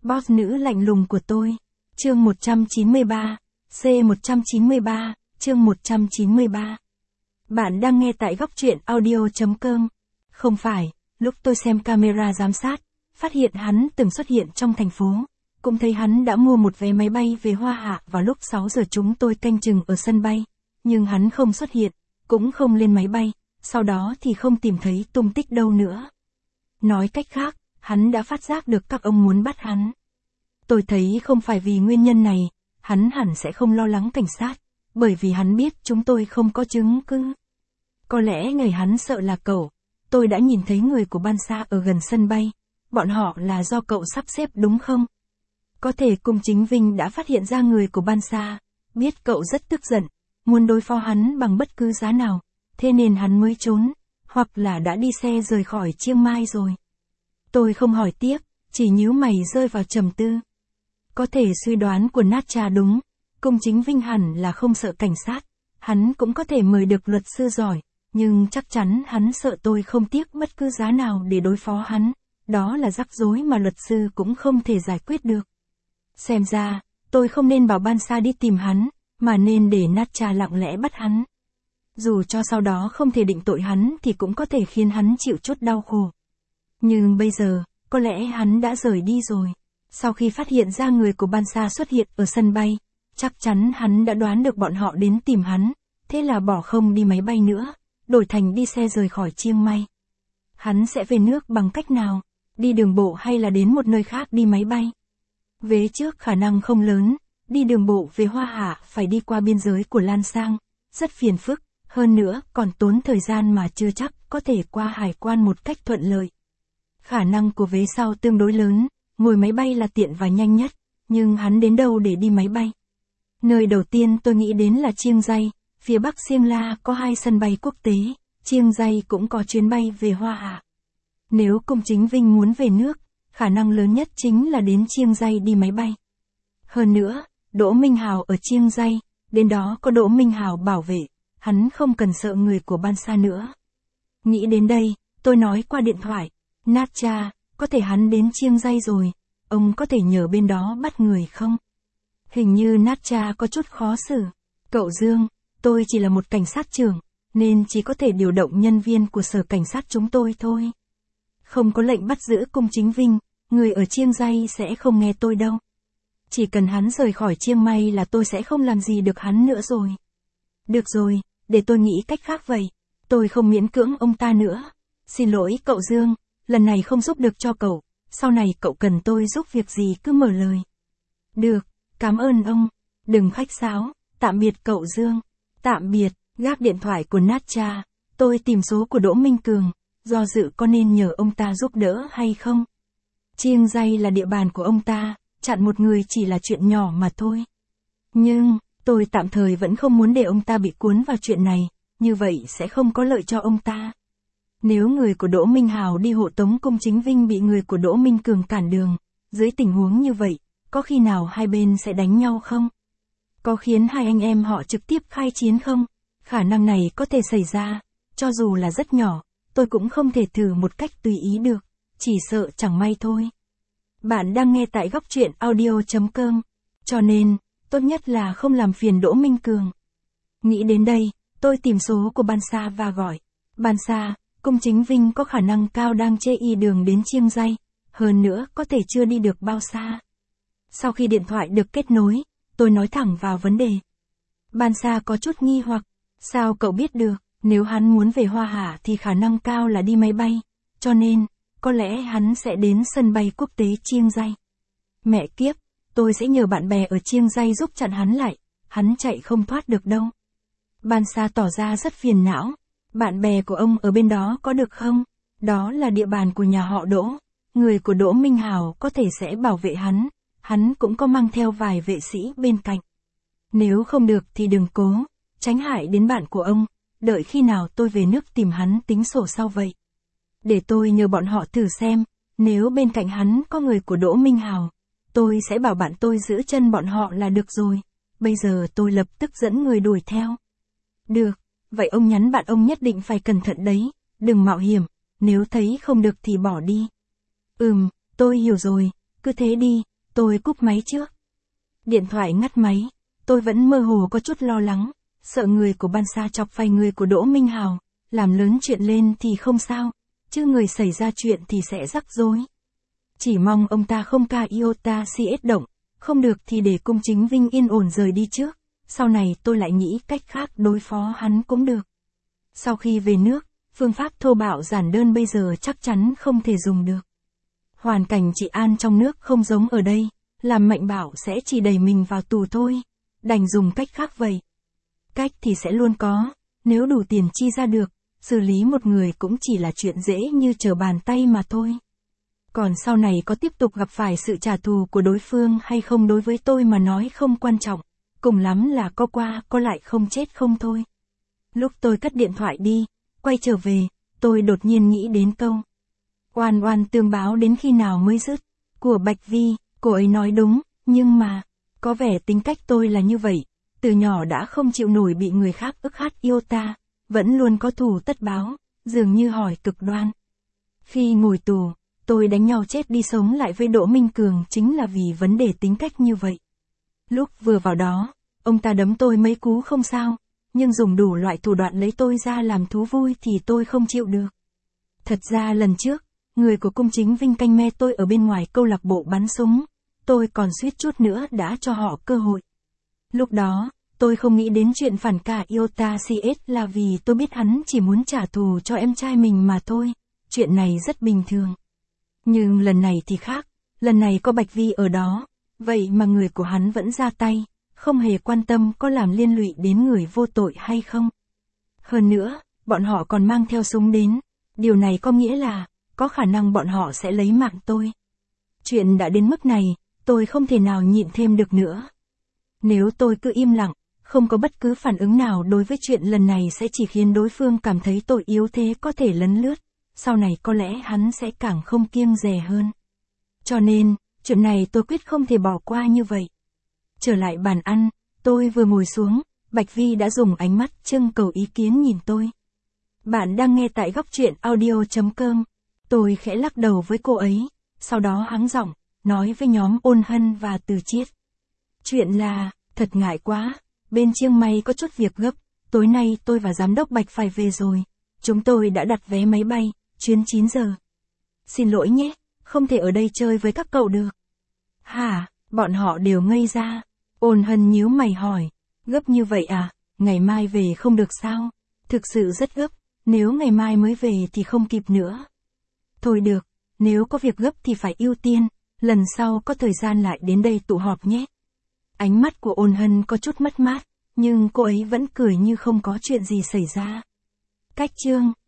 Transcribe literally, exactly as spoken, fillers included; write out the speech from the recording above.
Boss nữ lạnh lùng của tôi. Chương một trăm chín mươi ba. C một trăm chín mươi ba, chương một trăm chín mươi ba. Bạn đang nghe tại góc truyện audio chấm com. Không phải, lúc tôi xem camera giám sát, phát hiện hắn từng xuất hiện trong thành phố. Cũng thấy hắn đã mua một vé máy bay về Hoa Hạ vào lúc sáu giờ chúng tôi canh chừng ở sân bay. Nhưng hắn không xuất hiện, cũng không lên máy bay, sau đó thì không tìm thấy tung tích đâu nữa. Nói cách khác, hắn đã phát giác được các ông muốn bắt hắn. Tôi thấy không phải vì nguyên nhân này, hắn hẳn sẽ không lo lắng cảnh sát, bởi vì hắn biết chúng tôi không có chứng cứ. Có lẽ người hắn sợ là cậu. Tôi đã nhìn thấy người của Ban Sa ở gần sân bay. Bọn họ là do cậu sắp xếp đúng không? Có thể Cung Chính Vinh đã phát hiện ra người của Ban Sa, biết cậu rất tức giận, muốn đối phó hắn bằng bất cứ giá nào, thế nên hắn mới trốn, hoặc là đã đi xe rời khỏi Chiang Mai rồi. Tôi không hỏi tiếp, chỉ nhíu mày rơi vào trầm tư. Có thể suy đoán của Nát Cha đúng, Cung Chính Vinh hẳn là không sợ cảnh sát, hắn cũng có thể mời được luật sư giỏi, nhưng chắc chắn hắn sợ tôi không tiếc bất cứ giá nào để đối phó hắn, đó là rắc rối mà luật sư cũng không thể giải quyết được. Xem ra, tôi không nên bảo Ban Sa đi tìm hắn, mà nên để Nát Cha lặng lẽ bắt hắn. Dù cho sau đó không thể định tội hắn thì cũng có thể khiến hắn chịu chút đau khổ. Nhưng bây giờ, có lẽ hắn đã rời đi rồi. Sau khi phát hiện ra người của Ban Sa xuất hiện ở sân bay, chắc chắn hắn đã đoán được bọn họ đến tìm hắn, thế là bỏ không đi máy bay nữa, đổi thành đi xe rời khỏi Chiang Mai. Hắn sẽ về nước bằng cách nào? Đi đường bộ hay là đến một nơi khác đi máy bay? Vế trước khả năng không lớn, đi đường bộ về Hoa Hạ phải đi qua biên giới của Lan Sang, rất phiền phức, hơn nữa còn tốn thời gian mà chưa chắc có thể qua hải quan một cách thuận lợi. Khả năng của vế sau tương đối lớn, ngồi máy bay là tiện và nhanh nhất, nhưng hắn đến đâu để đi máy bay? Nơi đầu tiên tôi nghĩ đến là Chiang Rai, phía bắc Siêng La có hai sân bay quốc tế, Chiang Rai cũng có chuyến bay về Hoa Hạ. Nếu Cung Chính Vinh muốn về nước, khả năng lớn nhất chính là đến Chiang Rai đi máy bay. Hơn nữa, Đỗ Minh Hào ở Chiang Rai, đến đó có Đỗ Minh Hào bảo vệ, hắn không cần sợ người của Ban Sa nữa. Nghĩ đến đây, tôi nói qua điện thoại, Nát Cha, có thể hắn đến Chiang Rai rồi, ông có thể nhờ bên đó bắt người không? Hình như Nát Cha có chút khó xử. Cậu Dương, tôi chỉ là một cảnh sát trưởng, nên chỉ có thể điều động nhân viên của sở cảnh sát chúng tôi thôi. Không có lệnh bắt giữ Cung Chính Vinh, người ở Chiang Rai sẽ không nghe tôi đâu. Chỉ cần hắn rời khỏi Chiang Mai là tôi sẽ không làm gì được hắn nữa rồi. Được rồi, để tôi nghĩ cách khác vậy. Tôi không miễn cưỡng ông ta nữa. Xin lỗi cậu Dương, lần này không giúp được cho cậu, sau này cậu cần tôi giúp việc gì cứ mở lời. Được, cảm ơn ông. Đừng khách sáo, tạm biệt cậu Dương. Tạm biệt, gác điện thoại của Nát Cha. Tôi tìm số của Đỗ Minh Cường, do dự có nên nhờ ông ta giúp đỡ hay không. Chiang Rai là địa bàn của ông ta, chặn một người chỉ là chuyện nhỏ mà thôi. Nhưng, tôi tạm thời vẫn không muốn để ông ta bị cuốn vào chuyện này, như vậy sẽ không có lợi cho ông ta. Nếu người của Đỗ Minh Hào đi hộ tống Cung Chính Vinh bị người của Đỗ Minh Cường cản đường, dưới tình huống như vậy, có khi nào hai bên sẽ đánh nhau không? Có khiến hai anh em họ trực tiếp khai chiến không? Khả năng này có thể xảy ra, cho dù là rất nhỏ, tôi cũng không thể thử một cách tùy ý được, chỉ sợ chẳng may thôi. Bạn đang nghe tại góc truyện audio chấm com, cho nên, tốt nhất là không làm phiền Đỗ Minh Cường. Nghĩ đến đây, tôi tìm số của Ban Sa và gọi. Ban Sa, Cung Chính Vinh có khả năng cao đang chê y đường đến Chiang Rai, hơn nữa có thể chưa đi được bao xa. Sau khi điện thoại được kết nối, tôi nói thẳng vào vấn đề. Ban Sa có chút nghi hoặc, sao cậu biết được, nếu hắn muốn về Hoa Hạ thì khả năng cao là đi máy bay, cho nên, có lẽ hắn sẽ đến sân bay quốc tế Chiang Rai. Mẹ kiếp, tôi sẽ nhờ bạn bè ở Chiang Rai giúp chặn hắn lại, hắn chạy không thoát được đâu. Ban Sa tỏ ra rất phiền não, bạn bè của ông ở bên đó có được không? Đó là địa bàn của nhà họ Đỗ, người của Đỗ Minh Hào có thể sẽ bảo vệ hắn, hắn cũng có mang theo vài vệ sĩ bên cạnh. Nếu không được thì đừng cố, tránh hại đến bạn của ông, đợi khi nào tôi về nước tìm hắn tính sổ sau vậy. Để tôi nhờ bọn họ thử xem, nếu bên cạnh hắn có người của Đỗ Minh Hào, tôi sẽ bảo bạn tôi giữ chân bọn họ là được rồi. Bây giờ tôi lập tức dẫn người đuổi theo. Được, vậy ông nhắn bạn ông nhất định phải cẩn thận đấy, đừng mạo hiểm, nếu thấy không được thì bỏ đi. Ừm, tôi hiểu rồi, cứ thế đi, Tôi cúp máy trước. Điện thoại ngắt máy, tôi vẫn mơ hồ có chút lo lắng, sợ người của Ban Sa chọc phải người của Đỗ Minh Hào, làm lớn chuyện lên thì không sao, chứ người xảy ra chuyện thì sẽ rắc rối. Chỉ mong ông ta không ca iota si ét động, không được thì để cung chính Vinh yên ổn rời đi trước, sau này tôi lại nghĩ cách khác đối phó hắn cũng được. Sau khi về nước, phương pháp thô bạo giản đơn bây giờ chắc chắn không thể dùng được. Hoàn cảnh trị an trong nước không giống ở đây, làm Mạnh Bảo sẽ chỉ đẩy mình vào tù thôi, đành dùng cách khác vậy. Cách thì sẽ luôn có, nếu đủ tiền chi ra được, xử lý một người cũng chỉ là chuyện dễ như trở bàn tay mà thôi. Còn sau này có tiếp tục gặp phải sự trả thù của đối phương hay không đối với tôi mà nói không quan trọng, cùng lắm là có qua có lại không chết không thôi. Lúc tôi cất điện thoại đi, quay trở về, tôi đột nhiên nghĩ đến câu oan oan tương báo đến khi nào mới dứt, của Bạch Vi. Cô ấy nói đúng, nhưng mà, có vẻ tính cách tôi là như vậy, từ nhỏ đã không chịu nổi bị người khác ức hắt iota, vẫn luôn có thù tất báo, dường như hỏi cực đoan. Khi ngồi tù, tôi đánh nhau chết đi sống lại với Đỗ Minh Cường chính là vì vấn đề tính cách như vậy. Lúc vừa vào đó, ông ta đấm tôi mấy cú không sao, nhưng dùng đủ loại thủ đoạn lấy tôi ra làm thú vui thì tôi không chịu được. Thật ra lần trước, người của cung chính Vinh canh me tôi ở bên ngoài câu lạc bộ bắn súng, tôi còn suýt chút nữa đã cho họ cơ hội. Lúc đó, tôi không nghĩ đến chuyện phản cả iota si ét là vì tôi biết hắn chỉ muốn trả thù cho em trai mình mà thôi, chuyện này rất bình thường. Nhưng lần này thì khác, lần này có Bạch Vi ở đó, vậy mà người của hắn vẫn ra tay, không hề quan tâm có làm liên lụy đến người vô tội hay không. Hơn nữa, bọn họ còn mang theo súng đến, điều này có nghĩa là, có khả năng bọn họ sẽ lấy mạng tôi. Chuyện đã đến mức này, tôi không thể nào nhịn thêm được nữa. Nếu tôi cứ im lặng, không có bất cứ phản ứng nào đối với chuyện lần này sẽ chỉ khiến đối phương cảm thấy tội yếu thế có thể lấn lướt, sau này có lẽ hắn sẽ càng không kiêng dè hơn. Cho nên, chuyện này tôi quyết không thể bỏ qua như vậy. Trở lại bàn ăn, tôi vừa ngồi xuống, Bạch Vi đã dùng ánh mắt trưng cầu ý kiến nhìn tôi. Bạn đang nghe tại góc truyện audio chấm com. Tôi khẽ lắc đầu với cô ấy, sau đó hắng giọng, nói với nhóm Ôn Hân và Từ Chiết. Chuyện là, thật ngại quá, bên Chiang Mai có chút việc gấp, tối nay tôi và giám đốc Bạch phải về rồi. Chúng tôi đã đặt vé máy bay, chuyến chín giờ. Xin lỗi nhé, không thể ở đây chơi với các cậu được. Hả, bọn họ đều ngây ra. Ôn Hân nhíu mày hỏi, gấp như vậy à, ngày mai về không được sao? Thực sự rất gấp, nếu ngày mai mới về thì không kịp nữa. Thôi được, nếu có việc gấp thì phải ưu tiên, lần sau có thời gian lại đến đây tụ họp nhé. Ánh mắt của Ôn Hân có chút mất mát, nhưng cô ấy vẫn cười như không có chuyện gì xảy ra. Cách chương